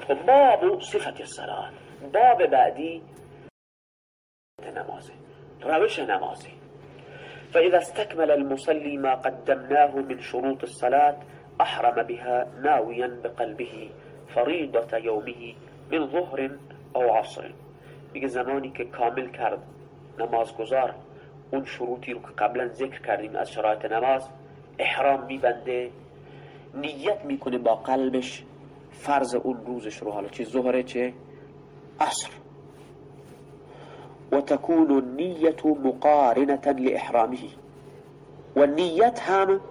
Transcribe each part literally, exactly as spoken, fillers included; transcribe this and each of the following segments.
باب صفت الصلاة، باب بعدی نمازه، روش نمازه. فإذا استكمل المصلي ما قدمناه من شروط الصلاة أحرم بها ناويا بقلبه فريضة يومه من ظهر أو عصر. میگه زمانی که کامل کرد نمازگزار اون شروطی رو که قبلا ذکر کردیم از شرایط نماز، احرام میبنده، نیت میکنه با قلبش فرض اون روزش رو، حالا چه ظهره چه عصر. و تكون النية مقارنة لإحرامه، و نیت هم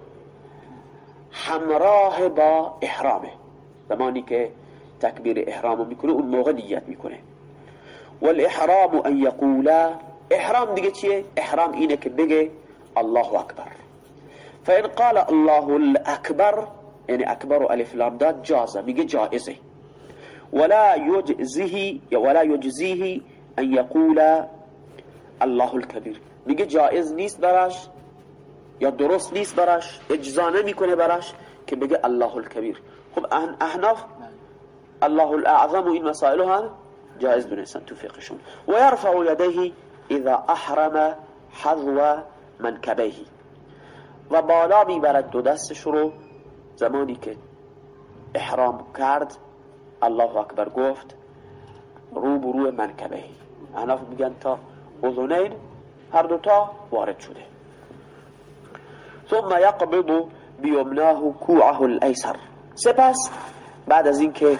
همراه با احرامه. زمانی که تکبیر احرام میکنه اون موقع نیت میکنه. والاحرام ان یقولا، احرام دیگه چیه؟ احرام اینه که بگه الله اکبر. فان قال الله الاکبر، یعنی اکبر و الف لام داد، جازه، میگه جائزه. ولا یجزیه ولا یجزیه ان یقول الله الكبیر، میگه جائز نیست براش یا درست نیست براش، اجزا نمیکنه براش که بگه الله الكبیر. خب احناف الله الاعظم و این مسائل هم جائز دونستن تو فقهشون. و یرفع یدیه اذا احرم حذو منکبیه، و بالا میبرد دو دستش رو زمانی که احرام کرد، الله اکبر گفت، رو برو منکبیه. احناف میگن تا اذنین، هر دوتا وارد شده. ثم يقبض بیمناه کوعه الایسر، سپس بعد از اینکه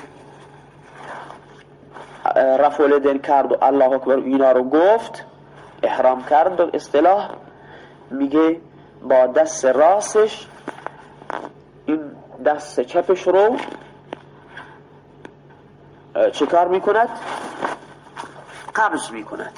رفع الیدین کرد و الله اکبر اینا رو گفت، احرام کرد، و اصطلاح میگه با دست راستش این دست چپش رو چه کار میکند؟ قبض میکند.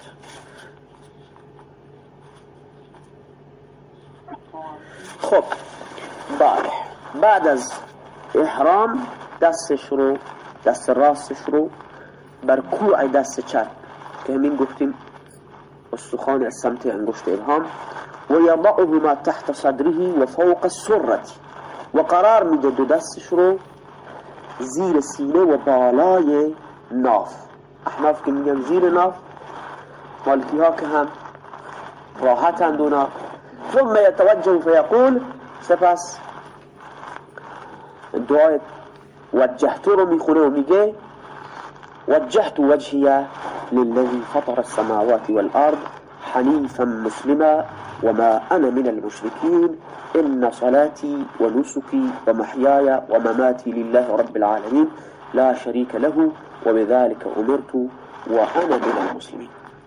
خب بله، بعد از احرام دستش رو، دست راستش رو بر کوع دست چپ که همین گفتیم استخوان از سمت انگشت ابهام، و یضعهما تحت صدره و فوق السره، و قرار میده دو دستش رو زیر سینه و بالای ناف. احناف که میگن زیر ناف، مالکی ها که هم راحتند اونا. ثم يتوجه فيقول، سپس دعای وجهت رو میخونه و میگه وجهت وجهي للذي فطر السماوات والأرض حنيفا مسلما وما أنا من المشركين إن صلاتي ونسكي ومحياي ومماتي لله رب العالمين لا شريك له وبذلك أمرت وأنا من المسلمين.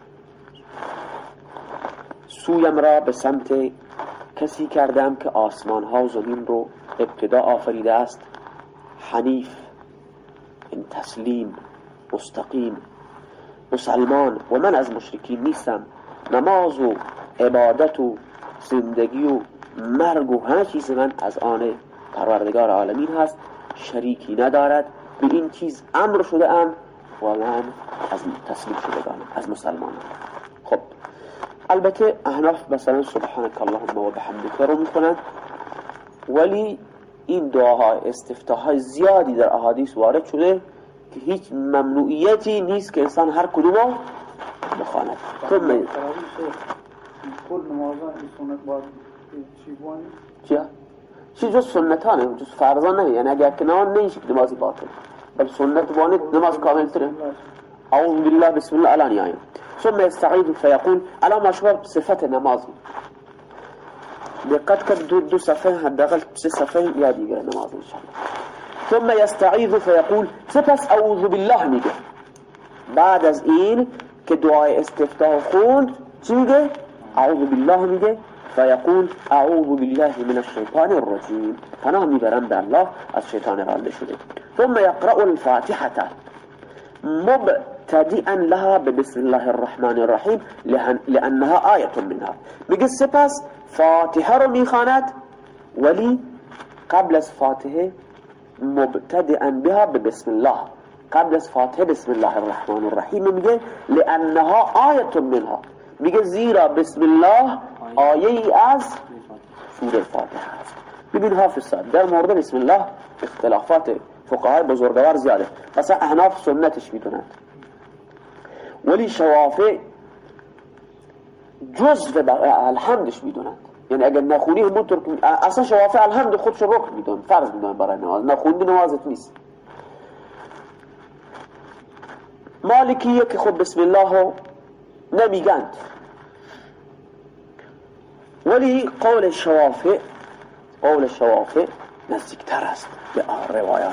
سویم را به سمت کسی کردم که آسمان ها و زمین رو ابتدا آفریده است، حنیف، این تسلیم، مستقیم، مسلمان، و من از مشرکین نیستم. نماز و عبادت و زندگی و مرگ و همه چیز من از آن پروردگار عالمین هست، شریکی ندارد. به این چیز امر شده ام و من از تسلیم شدگانم، از مسلمانم. خب البته احناف مثلا سبحانك اللهم و بحمدک رو میکنند، ولی این دعاهای استفتاحهای زیادی در احادیث وارد شده که هیچ ممنوعیتی نیست که انسان هر کدومو بخواند. ثم کل نمازان سنت باید چی بوانی؟ چیه؟ چی جز سنتانه، جز فرضان نه. یعنی اگر که نمان نیشه که نمازی باطل، بل سنت بوانی نماز کامل تره. اعوذ بالله بسم الله الان یایم. ثم يستعيذ فيقول، الان ما شما صفت نماز دقت کرد، دو دو صفحه حداقل سه صفحه یا دیگه نماز انشاءالله. ثم يستعيذ فيقول، سپس اعوذ بالله میگه. بعد از این که دعای استفتاح خوند چی میگه؟ اعوذ بالله میگه. فيقول اعوذ بالله من الشيطان الرجيم، پناه میبرم به الله از شیطان رانده شده. ثم يقرأ الفاتحة مبتدئا لها بسم الله الرحمن الرحیم لانها آیه منها. میگه سپس فاتحه رو میخواند، ولی قبل از فاتحه مبتدئا بها بسم الله، قبل از فاتحه بسم الله الرحمن الرحیم میگه لانها آیه منها، میگه زیرا بسم الله آیه ای از سوره فاتحه است. ببین حافظ صاحب در مورد بسم الله اختلافات فقهای بزرگوار زیاده. مثلا احناف سنتش میدونند، ولی شوافع جزء الحمدش میدونند. یعنی اگر نخونی همونطور که اصلا شوافع الحمد خودش رکن میدونن، فرض میدونن برای نماز، نخوندی نمازت نیست. مالکیه که خود بسم الله نمیگند، ولی قول شوافع قول شوافع نزدیکتر است به روایات،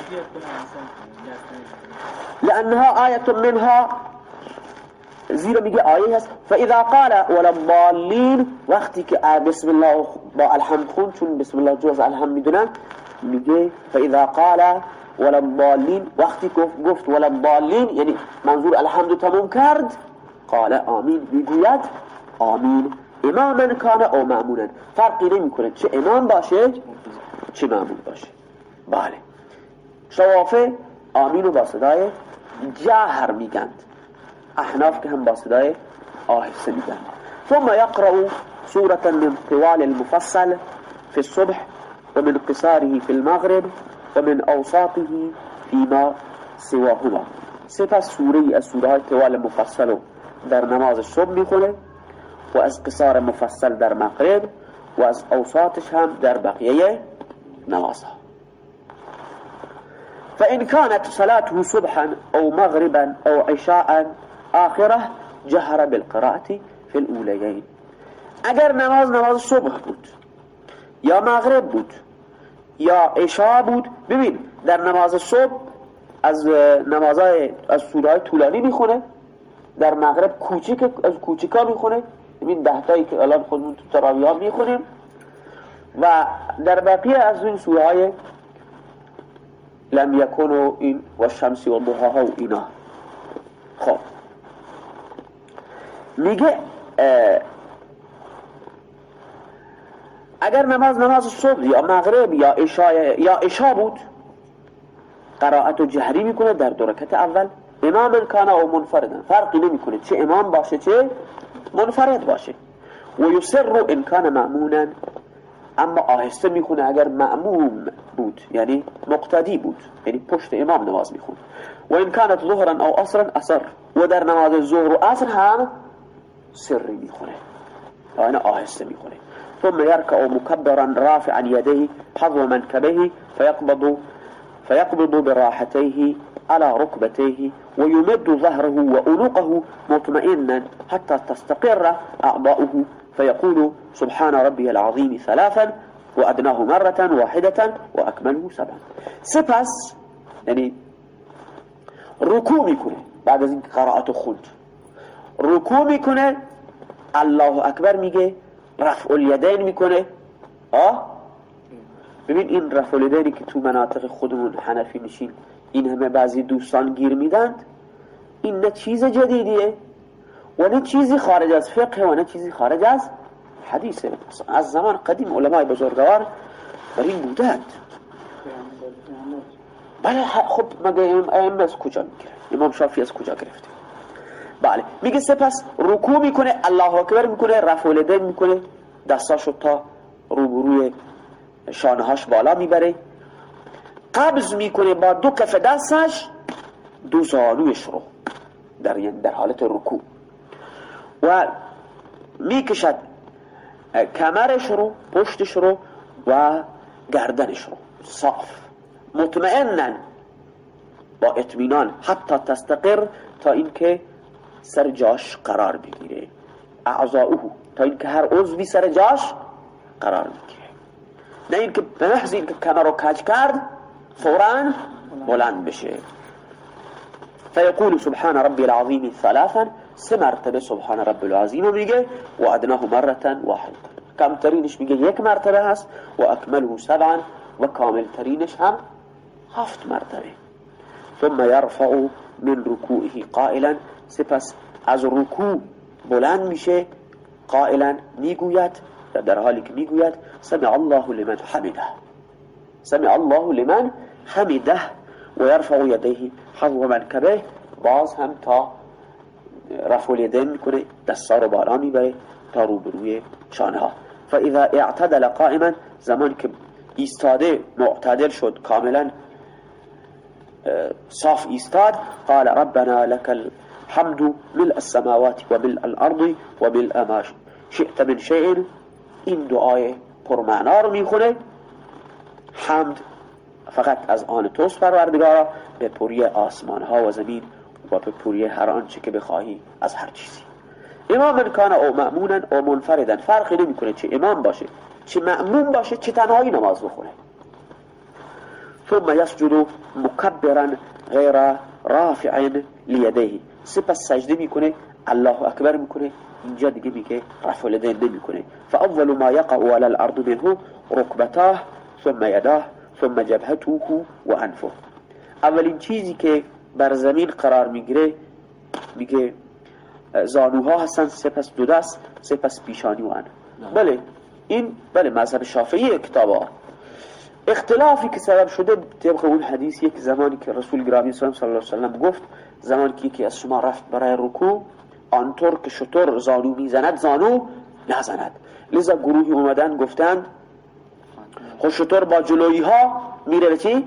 لانها آیت منها، زیرا میگه آیه هست فاذا قال ولا الضالین، وقتی که بسم الله با الحمد خون، چون بسم الله جز الحمد میدونن، میگه فاذا قال ولا الضالین، وقتی گفت ولا الضالین یعنی منظور الحمد تموم کرد، قال آمین، میگوید آمین اماما کان او مأمونا، فرقی نمیکنه چه امام باشه چه مأمون باشه. بله شوافع آمین با صدای جهر میگند، احناف که هم با صدای آهسته میگند. ثم يقرأ سورة من طوال المفصل في الصبح ومن قصاره في المغرب ومن اوساطه فيما سواهما. سپس سوره از سوره های طوال مفصل در نماز صبح میخونه و از قصار مفصل در مغرب و از اوساطش هم در بقیه نمازها. فإن كانت صلاته صبحا أو مغربا أو عشاء آخرة جهر بالقراءة في الأوليين. اگر نماز نماز صبح بود یا مغرب بود یا عشاء بود، ببین در نماز صبح از نمازهای از سوره‌های طولانی میخونه، در مغرب کوچیک از کوچیکا میخونه، ببین ده تایی که الان خودمون تو تراویح ها میخونیم، و در بقیه از این سوره‌های لم یکن و این و شمسی و ضحاها و اینا. خب میگه اگر نماز نماز صبح یا مغرب یا عشاء یا عشاء بود، قرائت و جهری میکنه در دو رکعت اول، امام کان او منفردا، فرقی نمیکنه چه امام باشه چه منفرد باشه. و یسر ان کان مأمونا، اما آهسته میخونه اگر مأموم بود یعنی مقتدی بود، یعنی پشت امام نماز میخونه. و ان کانت ظهرا او عصرا اثر، و در نماز ظهر و عصر هم سری میخونه، یعنی آهسته میخونه. ثم يركع مكبرا رافعا يديه حظو منكبيه فيقبض فيقبض براحتيه على ركبتيه ويمد ظهره وأنوقه مطمئنا حتى تستقر أعضاؤه فيقول سبحان ربي العظيم ثلاثا وأدناه مرة واحدة وأكمله سبعا. سپس يعني ركوع میکنه، بعد از این قرائت خود رکوع میکنه، الله اکبر میگه، رفع الیدین میکنه. آه ببین این رفع الیدینی که تو مناطق خودمون حنفی نشین این همه بعضی دوستان گیر میدند، این نه چیز جدیدیه و نه چیزی خارج از فقه و نه چیزی خارج از حدیثه. از زمان قدیم علمای بزرگوار بر این بودند. بله خب مگه امام از کجا میگیره؟ امام شافعی از کجا گرفته؟ بله میگه سپس رکوع میکنه، الله اکبر میکنه، رفع الیدین میکنه، دستاشو تا روبروی شانهاش بالا میبره، قبض میکنه با دو کف دستش دو زانویش رو در در حالت رکوع و میکشد کمرش رو، پشتش رو و گردنش رو صاف مطمئنن با اطمینان حتی تستقر، تا اینکه سر جاش قرار بگیره، اعضاؤه، تا اینکه هر عضوی سر جاش قرار بگیره، نه اینکه به محض اینکه کمر رو کج کرد فوراً بلند بشه. فیقول سبحان ربی العظیم ثلاثا، سه مرتبه سبحان ربی العظیم میگه، و ادناه مرتا واحد، کمترینش میگه یک مرتبه هست، و اکمله سبعا، و کاملترینش هم هفت مرتبه. ثم يرفع من ركوعه قائلا، سپس از رکوع بلند میشه، قائلا میگوید، در حالی که میگوید سمع الله لمن حمده، سمع الله لمن حمده، و يرفع يديه حظو منكبه، باز هم تا رفع الیدین میکنه، دستا رو بالا میبره تا روبروی شانه ها. فاذا اعتدل قائما، زمان که ایستاده معتدل شد، کاملا صاف ایستاد قال ربنا لك الحمد ملء السماوات و ملء الارض و ملء ما شئت من شيء. این دعای پرمعنا رو میخونه. حمد فقط از آن توست پروردگارا، به پوری آسمان ها و زمین و به پوری هر آنچه که بخواهی از هر چیزی. امام کان او مأمونا او منفردا، فرقی نمیکنه چه امام باشه چه مأمون باشه چه تنهایی نماز بخونه. ثم يسجد مكبرا غیر رافع لیدیه، سپس سجده میکنه الله اکبر میکنه. اینجا دیگه میگه رفع الیدین نمیکنه. فاول ما يقع على الارض منه ركبتاه ثم يداه ثم جبهته و انفه. اولین چیزی که بر زمین قرار میگیره میگه زانوها هستن، سپس دو دست، سپس پیشانی و انف. بله این بله مذهب شافعی کتابا. اختلافی که سبب شده طبق اون حدیثی که زمانی که رسول گرامی صلی الله علیه و سلم گفت زمانی که یکی از شما رفت برای رکوع آنطور که شتر زانو میزند زانو نزند. لذا گروهی اومدن گفتند خود شتر با جلویی ها میره به چی؟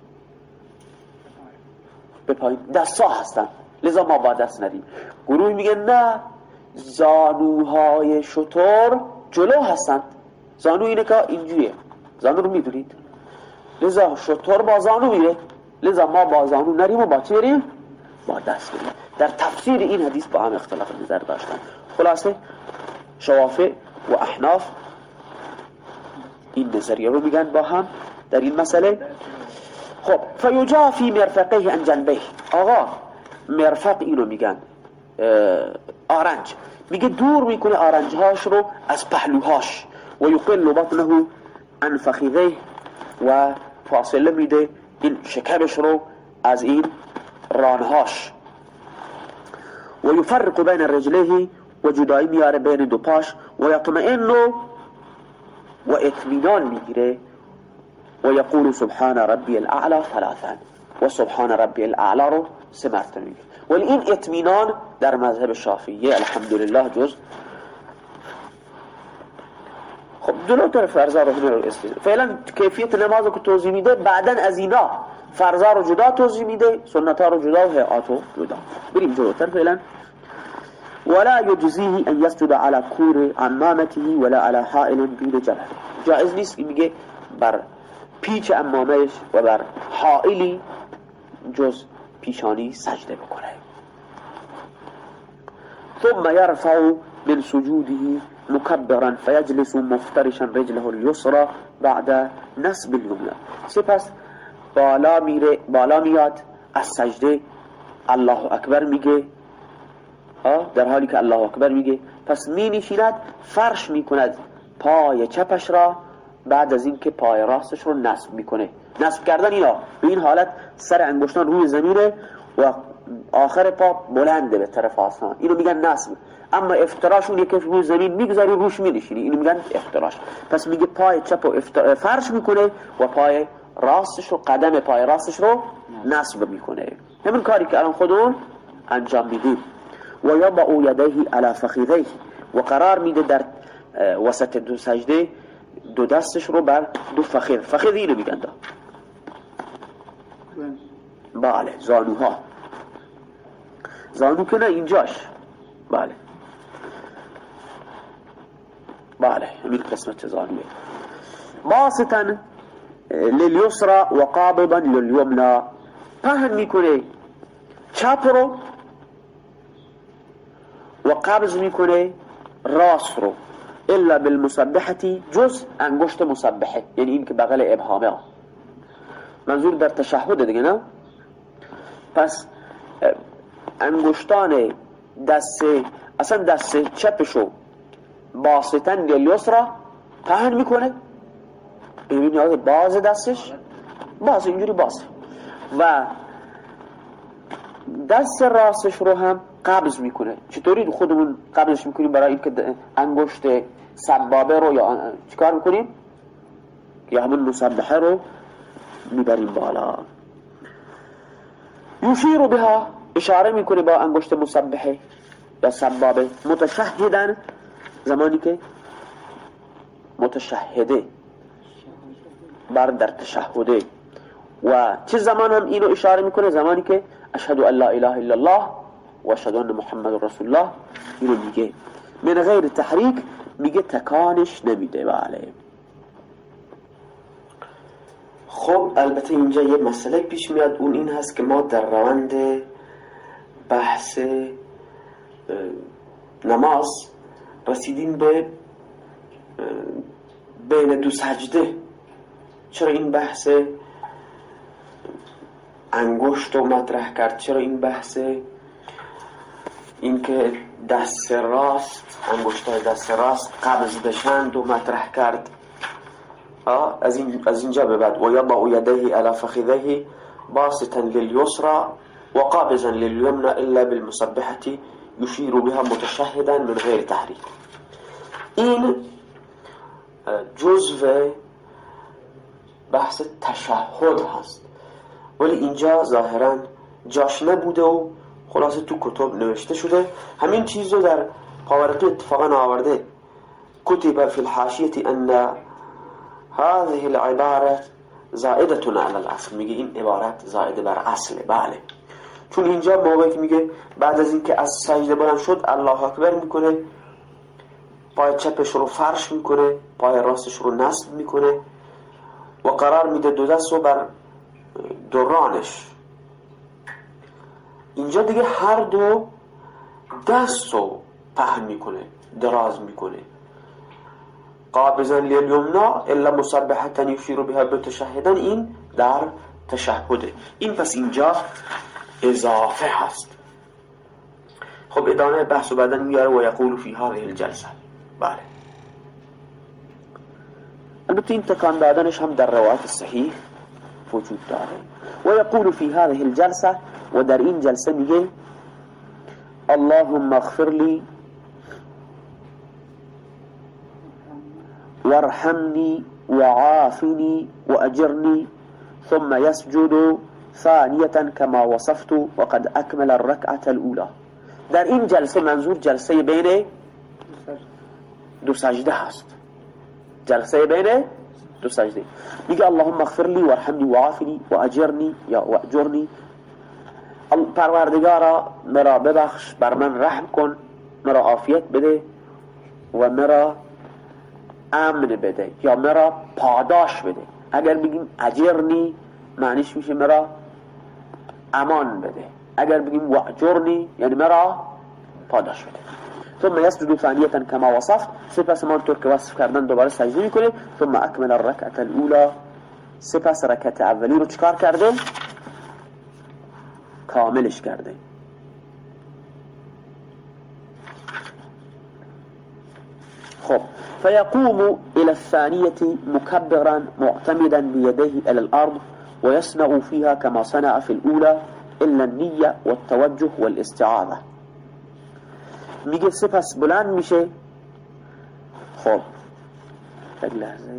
به پایین، دست ها هستن لذا ما با دست ندیم. گروهی میگه نه، زانوهای شتر جلو هستند. زانو اینه که اینجوریه، زانو رو میدونید، لذا شتر با زانو میره، لذا ما با زانو نریم و با چی بریم؟ با دست بریم. در تفسیر این حدیث با هم اختلاف نظر داشتن. خلاصه شوافع و احناف این نظریه رو میگن با هم در این مسئله. خب فیجا فی مرفقه عن جنبه. آقا مرفق اینو میگن آرنج، میگه دور میکنه آرنجهاش رو از پهلوهاش و یقل بطنه عن فخذه و فاصله میده این شکمش رو از این رانهاش و یفرق بین رجله و جدایی میاره بین دو پاش و یطمئن و اطمینان میگیره و یقول سبحان ربی الاعلا ثلاثا و سبحان ربی الاعلا رو سه مرتبه میگه. ولی این اطمینان در مذهب شافعی الحمدلله جز خب جلوتر فرضا رو فعلا کیفیت نماز رو که توضیح میده، بعدا از اینا فرضا رو جدا توضیح میده، سنتا رو جدا و هیئات رو جدا. بریم جلوتر فعلا. ولا يجزيه ان يسجد على كور عمامته ولا على حائل دون جبهه. جائز نیست میگه بر پیچ عمامش و بر حائلی جز پیشانی سجده بکنه. ثم يرفع من سجوده مكبرا فيجلس مفترشا رجله اليسرى بعد نصب اليمنى. سپس بالا میره، بالا میاد از سجده الله اکبر میگه، در حالی که الله اکبر میگه پس می نشیند فرش میکند پای چپش را بعد از اینکه پای راستش رو نصب میکنه. نصب کردن اینا به این حالت سر انگشتان روی زمینه و آخر پا بلنده به طرف آسمان، اینو میگن نصب. اما افتراش اون یکی روی زمین میگذاری روش مینشینی، اینو میگن افتراش. پس میگه پای چپ و فرش میکنه و پای راستش رو، قدم پای راستش رو نصب میکنه. همین کاری که الان خودمون انجام میدیم. و یضع یدیه علی فخذیه و قرار میده در وسط دو سجده دو دستش رو بر دو فخذ. فخذ اینو میگن دا بله زانوها، زانو که نه اینجاش، بله بله همین قسمت زانوه. باسطا للیسرا و قابضا للیمنا، پهن میکنه چپ رو و قبض میکنه راست رو، الا بالمسبحتی جز انگشت مسبحه، یعنی این که بغل ابهامه ها. منظور در تشهد دیگه نه. پس انگشتان دست اصلا دست چپشو باسطن للیسرا پهن میکنه، ببینید باز دستش باز اینجوری باز، و دست راستش رو هم قبض میکنه. چطوری خودمون قبضش میکنیم؟ برای اینکه انگشت سبابه رو یا چیکار میکنیم؟ یا همون مسبحه رو میبریم بالا. یشیر بها، اشاره میکنه با انگشت مسبحه یا سبابه. متشهدن، زمانی که متشهده بر در تشهده. و چه زمان هم اینو اشاره میکنه؟ زمانی که اشهد ان لا اله الا الله و اشهد ان محمد رسول الله اینو میگه، من غیر تحریک، میگه تکانش نمیده. بله. خب البته اینجا یه مسئله پیش میاد، اون این هست که ما در روند بحث نماز رسیدیم به بین دو سجده. چرا این بحث انگشت رو مطرح کرد؟ چرا این بحث این که دست راست، انگشتای دست راست قبض بشند و مطرح کرد؟ از این از اینجا به بعد و یضع یدیه علی فخذیه باسطا للیسرى و قابضا للیمنى الا بالمسبحة یشیر بها متشهدا من غیر تحریک. این جزء بحث تشهد هست، ولی اینجا ظاهرا جاش نبوده و خلاصه تو کتب نوشته شده. همین چیز رو در پاورقی اتفاقا آورده، کتب فی الحاشیه ان هذه العباره زائده علی الاصل، میگه این عبارت زائده بر اصله. بله، چون اینجا موقعی که میگه بعد از اینکه از سجده بلند شد الله اکبر میکنه، پای چپش رو فرش میکنه، پای راستش رو نصب میکنه و قرار میده دو دست رو بر دورانش. اینجا دیگه هر دو دست رو پهن میکنه، دراز میکنه. قابضا لیلیمنى الا مسبحة یشیر بها متشهدا، این در تشهده. این پس اینجا اضافه هست. خب ادامه بحث بعدن میاره و یقول فی هذه الجلسه. بله، البته این تکان دادنش هم در روایت صحیح وجود داره. و یقول فی هذه الجلسه، و در این جلسه میگه اللهم اغفر لی وارحمني وعافني وأجرني، ثم يسجد ثانية كما وصفت وقد أكمل الركعة الأولى. در این جلسه منظور جلسه بین دو سجده هست، جلسه بین دو سجده. میگه اللهم اغفر لي وارحمني وعافني وأجرني یا وأجرني، پروردگارا مرا ببخش، بر من رحم کن، مرا عافیت بده و مرا امن بده یا مرا پاداش بده. اگر بگیم اجرنی معنیش میشه مرا امان بده، اگر بگیم واجرنی یعنی مرا پاداش بده. ثم يسجد ثانیه كما وصف، سپس همانطور که وصف کردن دوباره سجده میکنه. ثم اکمل الرکعه الاولى، سپس رکعت اولی رو چکار کرده؟ کاملش کرده. خب فيقوم إلى الثانية مكبرا معتمدا بيديه إلى الأرض ويصنع فيها كما صنع في الأولى إلا النية والتوجه والاستعاذة. میگه سپس بلند میشه. خب یک لحظه،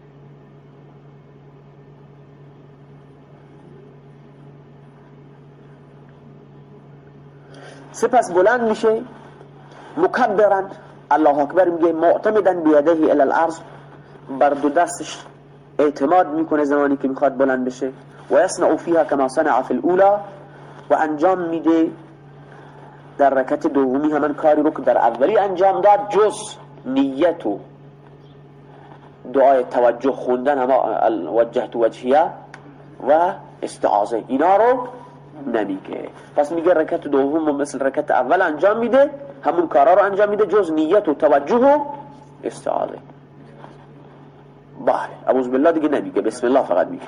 سپس بلند میشه مکبرا، الله اکبر میگه، معتمدن بیده الی الارض، بر دو دستش اعتماد میکنه زمانی که میخواد بلند بشه. و یصنع فیها کما صنع فی الاولی، و انجام میده در رکعت دومی همان کاری رو که در اولی انجام داد، جز نیت و دعای توجه خوندن، اما وجهت وجهیه و استعاذه، اینا رو نمیگه. پس میگه رکعت دوم مثل رکعت اول انجام میده، همون کارا رو انجام میده جز نیت و توجه و استعاذه. بله، اعوذ بالله دیگه نمیگه، بسم الله فقط میگه.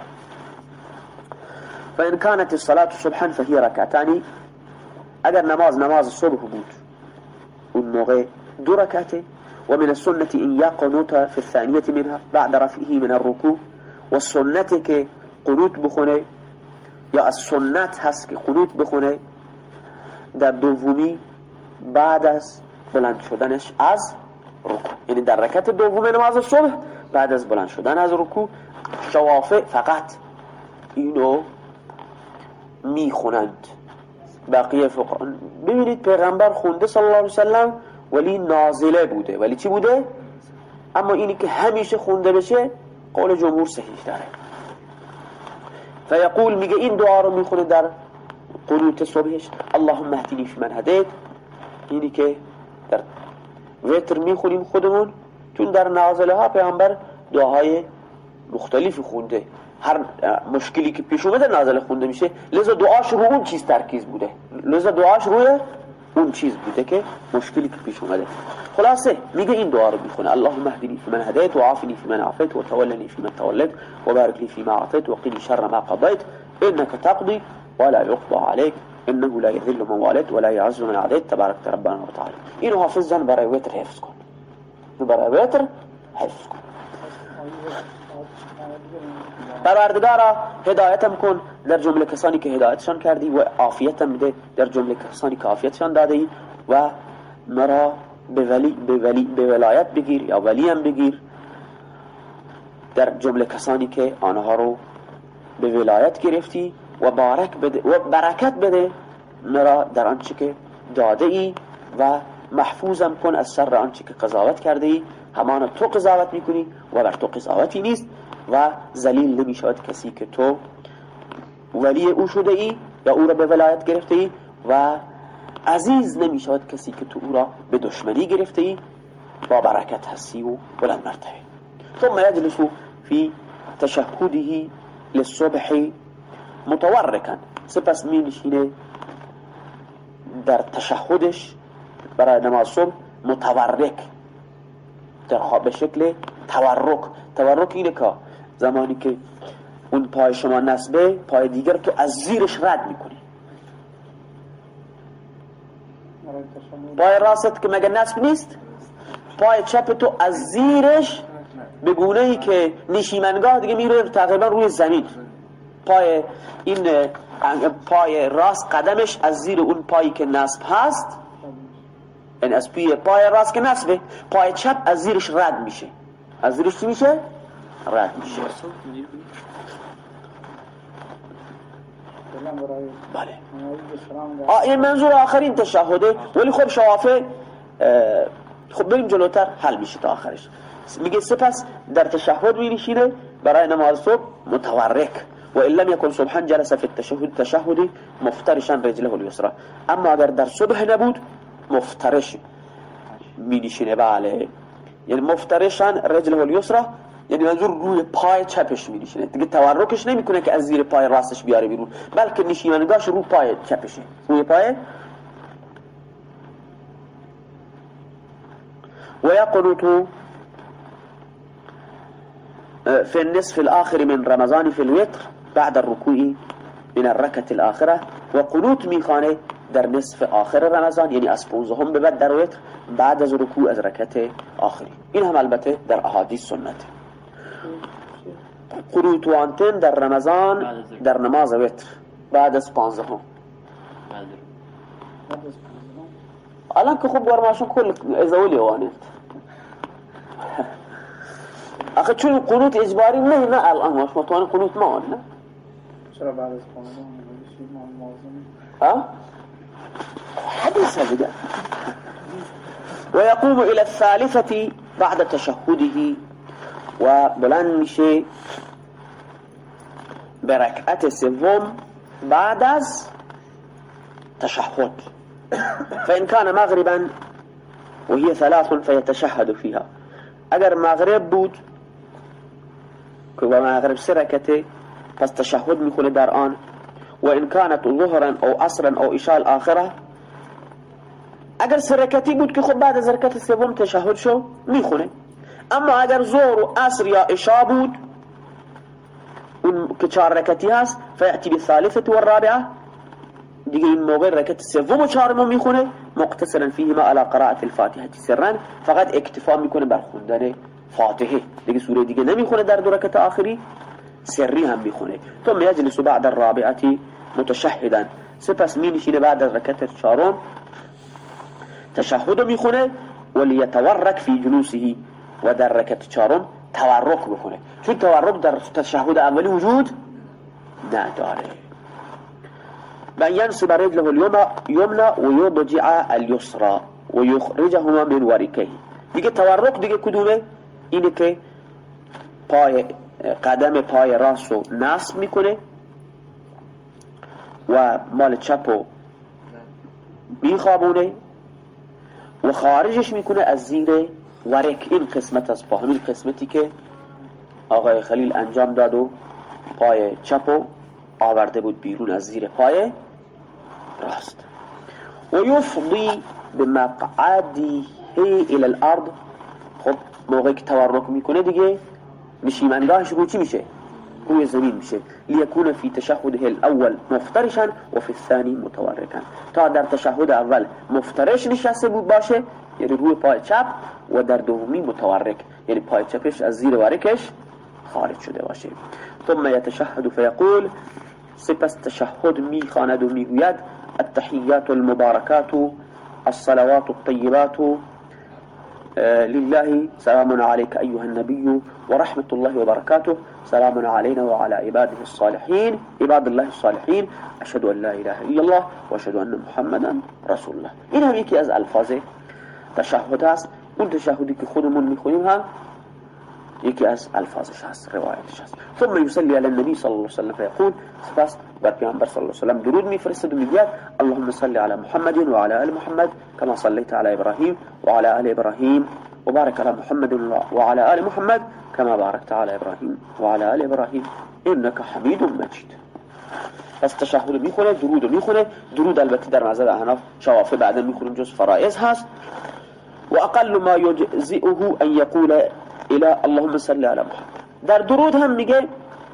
فإن كانت الصلاة صبحا فهي ركعتان، اگر نماز نماز صبح بود اون موقع دو رکعته. و من السنة ان يقنط في الثانية منها بعد رفعه من الركوع، و سنت که قنوت بخونه، یا از سنت هست که قنوت بخونه در دومی بعد از بلند شدنش از رکوع، یعنی در رکعت دوم نماز صبح بعد از بلند شدن از رکوع. شوافع فقط اینو میخونند، بقیه فقها. ببینید پیغمبر خونده صلی الله علیه وسلم ولی نازله بوده، ولی چی بوده؟ اما اینی که همیشه خونده بشه قول جمهور صحیح داره. فیقول میگه این دعا رو میخونه در قنوت صبحش اللهم اهدنی فی من هدیت. اینی که در وتر میخونیم خودمون، چون در نازله ها پیامبر دعاهای مختلفی خونده، هر مشکلی که پیش اومده نازله خونده میشه، لذا دعاش رو اون چیز ترکیز بوده، لذا دعاش روی اون چیز بوده که مشکلی که پیش اومده. خلاصه میگه این دعا رو میخونه اللهم اهدنی فی من هدیت و عافنی فی من عافیت و تولنی فی من تولیت و بارک لی فی ما اعطیت و قنی شر ما قضیت انك تقضی ولا يقضى عليك انه لا يذل من واليت ولا يعز من عاديت تبارك ربنا وتعالى. اینو حافظ جان برای وتر حفظ کن، برای وتر حفظ کن. پروردگارا هدایتم کن در جمله کسانی که هدایتشان کردی و عافیتم بده در جمله کسانی که عافیتشان دادی و مرا به ولی به ولی به ولایت بگیر یا ولیم بگیر در جمله کسانی که آنها رو به ولایت گرفتی و بارک بده و برکت بده مرا در آنچه که داده ای و محفوظم کن از شر آنچه که قضاوت کرده ای. همان تو قضاوت میکنی و بر تو قضاوتی نیست و ذلیل نمی شود کسی که تو ولی او شده ای یا او را به ولایت گرفته ای و عزیز نمی شود کسی که تو او را به دشمنی گرفته ای. با برکت هستی و بلند مرتبه. ثم يجلس في تشهده للصبح متورکا، سپس می نشینه در تشهدش برای نماز صبح متورک، در به شکل تورک. تورک اینه که زمانی که اون پای شما نصبه، پای دیگر تو از زیرش رد میکنی. پای راست که مگه نصب نیست، پای چپ تو از زیرش به گونه ای که نشیمنگاه دیگه میره تقریبا روی زمین. پای این پای راست قدمش از زیر اون پایی که نصب هست، یعنی از پی پای راست که نصبه، پای چپ از زیرش رد میشه. از زیرش چی میشه؟ رد میشه. بله. آه این منظور آخرین تشهده، ولی خب شوافه خب بریم جلوتر حل میشه تا آخرش. میگه سپس در تشهد می نشینه برای نماز صبح متورک و ان لم يكن صبحا جلس في التشهد تشهدی مفترشا رجله اليسرى. اما اگر در صبح نبود مفترش می نشینه. بله، یعنی مفترشا رجله اليسرى یعنی منظور روی پای چپش می نشینه، دیگه تورکش نمی کنه که از زیر پای راستش بیاره بیرون، بلکه نشیمنگاش رو پای چپشه، روی پای. و یقنط في النصف الآخر من رمضان في الوتر بعد الركوع من الركعة الآخرة. و قنوت میخوانه در نصف آخر رمضان، یعنی از پونزدهم به بعد در وتر بعد از رکوع از رکعت آخری. این هم البته در احادیث سنت. قنوت وانتن در رمضان در نماز وتر بعد از پانزدهم. الان که خوب برماشون کل ازولی وانت آخه چون قنوت اجباری نه نه الان ماش مطمئن قنوت ما نه. چرا بعد از پانزدهم میگی ما موازنه؟ ها؟ حديث هذا. ويقوم إلى الثالثة بعد تشهده وبلند میشه بركعة سوم بعد از تشهد. فإن كان مغربا وهي ثلاث فيتشهد فيها. اگر مغرب بود که با مغرب سه رکعته پس تشهد میخونه در آن. و ان كانت ظهرا او عصرا او عشاء الاخره، اگر سه رکعتی بود که خب بعد از رکعت سوم تشهد شو میخونه. اما اگر ظهر و عصر یا عشاء بود اون که چهار رکعتی هست فیأتی بالثالثه والرابعه، دیگه این موقع رکعت سوم و چهارم میخونه مقتصرا فيهما على قراءة الفاتحه سرا، فقط اکتفا میکنه بر خوندن فاتحه، دیگه سوره دیگه نمیخونه در دو رکعت آخری، سری هم میخونه. ثم يجلس بعد الرابعه متشهدا، سپس مینشینه بعد از رکعت چهارم تشهد میخونه. وليتورك في جلوسه، و در رکعت چهارم تورک بکنه، چون تورک در تشهد اولی وجود نداره. بأن ينصب رجله اليمنى ويضجع اليسرى ويخرجهما من وركيه. دیگه تورک دیگه کدومه؟ اینه که پای قدم پای راست رو نصب میکنه و مال چپو میخوابونه و خارجش میکنه از زیر ورک. این قسمت از پا، همین قسمتی که آقای خلیل انجام داد و پای چپو آورده بود بیرون از زیر پای راست. و یفضی بمقعدی الى الارض. خب موقعی که تورک میکنه دیگه نشیمنگاهش رو چی میشه؟ روی زمین میشه. لیکون فی تشهده الاول مفترشا و فی الثانی متورکا. تا در تشهد اول مفترش نشسته بود باشه، یعنی روی پای چپ، و در دومی متورک، یعنی پای چپش از زیر ورکش خارج شده باشه. ثم یتشهد فیقول، سپس تشهد میخواند و میگوید التحیات المبارکات الصلوات الطیبات لله سلام عليك أيها النبي ورحمة الله وبركاته سلام علينا وعلى عباده الصالحين عباد الله الصالحين أشهد أن لا إله إلا الله وأشهد أن محمدا رسول الله. این هم یکی از الفاظ تشهد است. اون تشهدی که خودمون میخونیم هم یکی از الفاظش هست، روایتش هست. ثم يصلي على النبي صلى الله عليه وسلم فيقول، سپس بر پیامبر صلی الله علیه و سلم درود میفرستد و میگوید اللهم صل على محمد وعلى آل محمد كما صليت على ابراهيم وعلى آل ابراهيم وبارك على محمد وعلى آل محمد كما باركت على ابراهيم وعلى آل ابراهيم انك حميد مجيد. پس تشهد میخونه، درود میخونه. درود البته در مذهب احناف شوافی بعدا میخونیم جز فرائض هست. و اقل ما يجزئه ان يقول الى اللهم صل على محمد. در درود هم میگه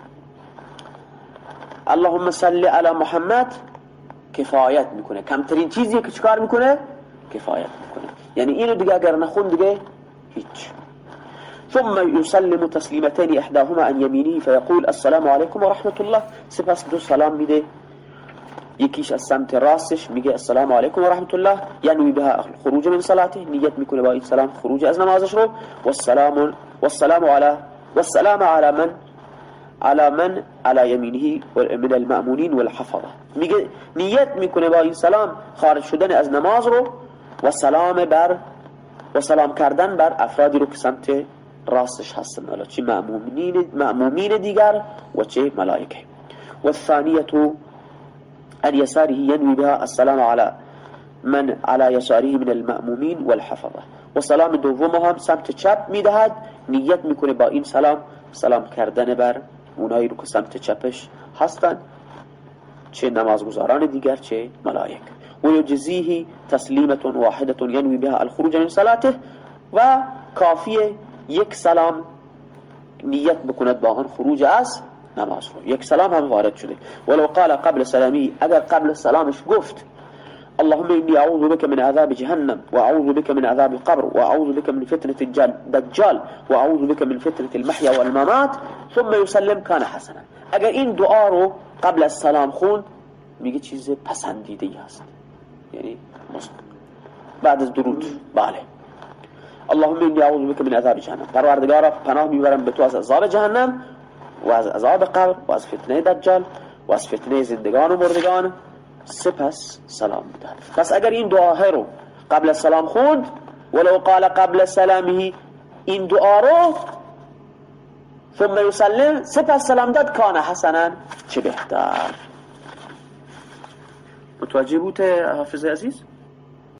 اللهم صل على محمد کفایت میکنه، کمترین چیزی که چیکار میکنه کفایت میکنه، یعنی اینو دیگه اگر نخون دیگه هیچ. ثم يسلم تسليمتين احداهما عن يمينه فيقول السلام عليكم ورحمة الله. سپس دو سلام میده، یکیش از سمت راستش میگه السلام علیکم و رحمت الله، یعنی بها خروج من صلاته، نیت میکنه با این سلام خروج از نمازش رو. والسلام والسلام على والسلام على من على من على يمينه من المأمونين والحفظه. میگه نیت میکنه با این سلام خارج شدن از نماز رو و سلام بر و سلام کردن بر افرادی رو که سمت راستش هستن، حالا چه مأمومین مأمومین دیگر و چه ملائکه. والثانیه عن يساره ينوي بها السلام على من على يساره من المأمومين والحفظه. و سلام دوم هم سمت چپ میدهد، نیت میکنه با این سلام سلام کردن بر اونایی رو که سمت چپش هستن، چه نمازگزاران دیگر چه ملائک. و یجزیه تسلیمه واحده ينوي بها الخروج من صلاته. و کافیه یک سلام نیت بکند با آن خروج از نماز رو. یک سلام هم وارد شده. ولو قال قبل سلامی، اگر قبل سلامش گفت اللهم إني أعوذ بك من عذاب جهنم وأعوذ بك من عذاب القبر وأعوذ بك من فتنة الدجال وأعوذ بك من فتنة المحيا والممات ثم يسلم كان حسنا. اگر این دعا رو قبل از سلام خوند میگه چیز پسندیده هست، یعنی بعد از درود. بله اللهم إني أعوذ بك من عذاب جهنم، پروردگارا پناه میبرم به تو از عذاب جهنم و از عذاب قبر و از فتنه دجال و از فتنه زندگان و مردگان. سپس سلام میدهد. پس اگر این دعا رو قبل سلام خوند، ولو قال قبل سلامه این دعا رو ثم يسلم سپس سلام داد کان حسنا، چه بهتر. متوجه بود حافظ عزیز؟